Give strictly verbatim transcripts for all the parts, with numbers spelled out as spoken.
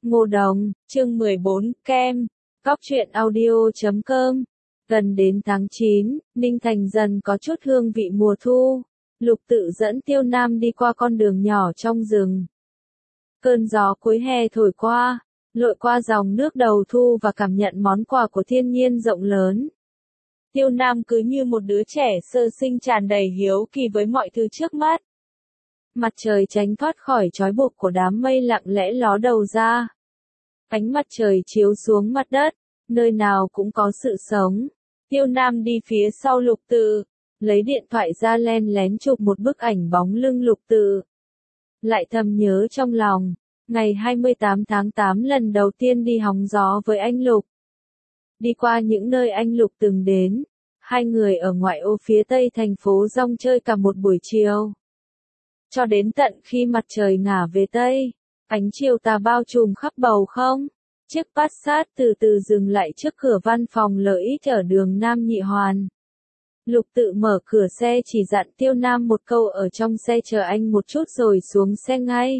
Ngô Đồng, chương mười bốn, kem, góc truyện audio chấm com. Gần đến tháng chín, Ninh Thành dần có chút hương vị mùa thu. Lục Tự dẫn Tiêu Nam đi qua con đường nhỏ trong rừng. Cơn gió cuối hè thổi qua, lội qua dòng nước đầu thu và cảm nhận món quà của thiên nhiên rộng lớn. Tiêu Nam cứ như một đứa trẻ sơ sinh tràn đầy hiếu kỳ với mọi thứ trước mắt. Mặt trời tránh thoát khỏi trói buộc của đám mây lặng lẽ ló đầu ra. Ánh mặt trời chiếu xuống mặt đất, nơi nào cũng có sự sống. Tiêu Nam đi phía sau Lục Tự, lấy điện thoại ra len lén chụp một bức ảnh bóng lưng Lục Tự. Lại thầm nhớ trong lòng, ngày hai mươi tám tháng tám lần đầu tiên đi hóng gió với anh Lục. Đi qua những nơi anh Lục từng đến, hai người ở ngoại ô phía tây thành phố rong chơi cả một buổi chiều. Cho đến tận khi mặt trời ngả về tây, ánh chiều tà bao trùm khắp bầu không. Chiếc Passat từ từ dừng lại trước cửa văn phòng lợi ích ở đường Nam Nhị Hoàn. Lục Tự mở cửa xe chỉ dặn Tiêu Nam một câu ở trong xe chờ anh một chút rồi xuống xe ngay.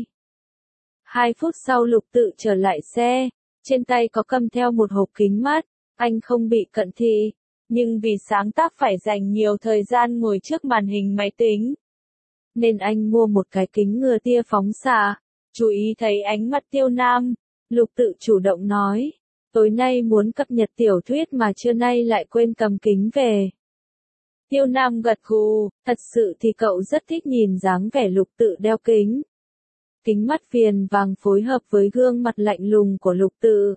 Hai phút sau Lục Tự trở lại xe, trên tay có cầm theo một hộp kính mát. Anh không bị cận thị, nhưng vì sáng tác phải dành nhiều thời gian ngồi trước màn hình máy tính, nên anh mua một cái kính ngừa tia phóng xạ. Chú ý thấy ánh mắt Tiêu Nam, Lục Tự chủ động nói, tối nay muốn cập nhật tiểu thuyết mà trưa nay lại quên cầm kính về. Tiêu Nam gật gù, thật sự thì cậu rất thích nhìn dáng vẻ Lục Tự đeo kính. Kính mắt viền vàng phối hợp với gương mặt lạnh lùng của Lục Tự.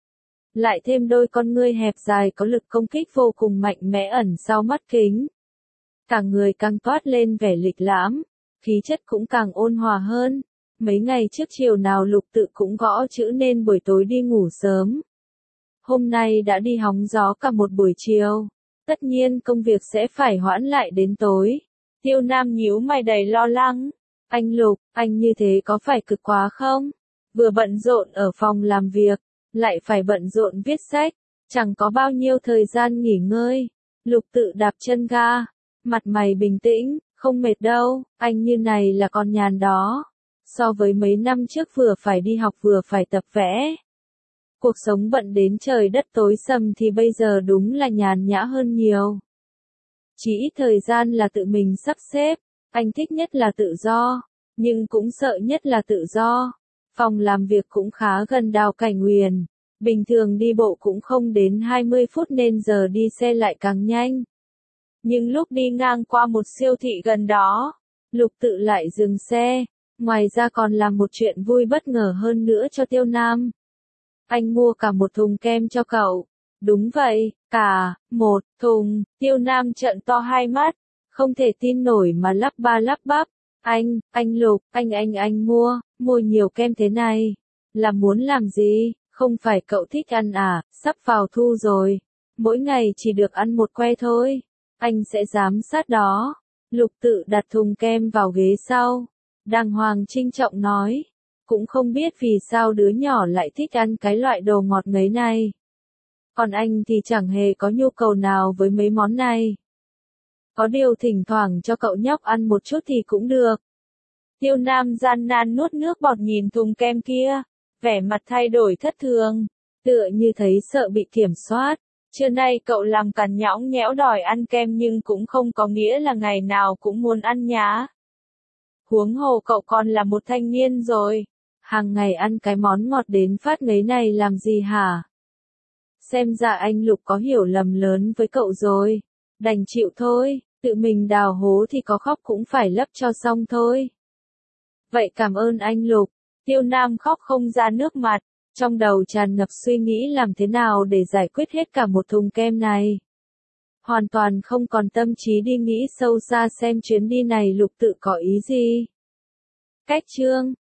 Lại thêm đôi con ngươi hẹp dài có lực công kích vô cùng mạnh mẽ ẩn sau mắt kính. Cả người càng toát lên vẻ lịch lãm, khí chất cũng càng ôn hòa hơn. Mấy ngày trước chiều nào Lục Tự cũng gõ chữ nên buổi tối đi ngủ sớm. Hôm nay đã đi hóng gió cả một buổi chiều. Tất nhiên công việc sẽ phải hoãn lại đến tối. Tiêu Nam nhíu mày đầy lo lắng. Anh Lục, anh như thế có phải cực quá không? Vừa bận rộn ở phòng làm việc, lại phải bận rộn viết sách, chẳng có bao nhiêu thời gian nghỉ ngơi. Lục Tự đạp chân ga, mặt mày bình tĩnh, không mệt đâu, anh như này là còn nhàn đó. So với mấy năm trước vừa phải đi học vừa phải tập vẽ. Cuộc sống bận đến trời đất tối sầm thì bây giờ đúng là nhàn nhã hơn nhiều. Chỉ ít thời gian là tự mình sắp xếp, anh thích nhất là tự do, nhưng cũng sợ nhất là tự do. Phòng làm việc cũng khá gần Đào Cảnh Huyền, bình thường đi bộ cũng không đến hai mươi phút nên giờ đi xe lại càng nhanh. Nhưng lúc đi ngang qua một siêu thị gần đó, Lục Tự lại dừng xe. Ngoài ra còn làm một chuyện vui bất ngờ hơn nữa cho Tiêu Nam. Anh mua cả một thùng kem cho cậu. Đúng vậy, cả một thùng. Tiêu Nam trợn to hai mắt, không thể tin nổi mà lắp ba lắp bắp. Anh, anh Lục, anh anh anh mua, mua nhiều kem thế này. Là muốn làm gì? Không phải cậu thích ăn à, sắp vào thu rồi. Mỗi ngày chỉ được ăn một que thôi. Anh sẽ giám sát đó. Lục Tự đặt thùng kem vào ghế sau. Đàng hoàng trinh trọng nói, cũng không biết vì sao đứa nhỏ lại thích ăn cái loại đồ ngọt ngấy này. Còn anh thì chẳng hề có nhu cầu nào với mấy món này. Có điều thỉnh thoảng cho cậu nhóc ăn một chút thì cũng được. Tiêu Nam gian nan nuốt nước bọt nhìn thùng kem kia, vẻ mặt thay đổi thất thường, tựa như thấy sợ bị kiểm soát. Trưa nay cậu làm cằn nhõng nhẽo đòi ăn kem nhưng cũng không có nghĩa là ngày nào cũng muốn ăn nhá. Huống hồ cậu còn là một thanh niên rồi, hàng ngày ăn cái món ngọt đến phát ngấy này làm gì hả? Xem ra anh Lục có hiểu lầm lớn với cậu rồi, đành chịu thôi, tự mình đào hố thì có khóc cũng phải lấp cho xong thôi. Vậy cảm ơn anh Lục. Tiêu Nam khóc không ra nước mặt, trong đầu tràn ngập suy nghĩ làm thế nào để giải quyết hết cả một thùng kem này. Hoàn toàn không còn tâm trí đi nghĩ sâu xa xem chuyến đi này Lục Tự có ý gì. Cách chương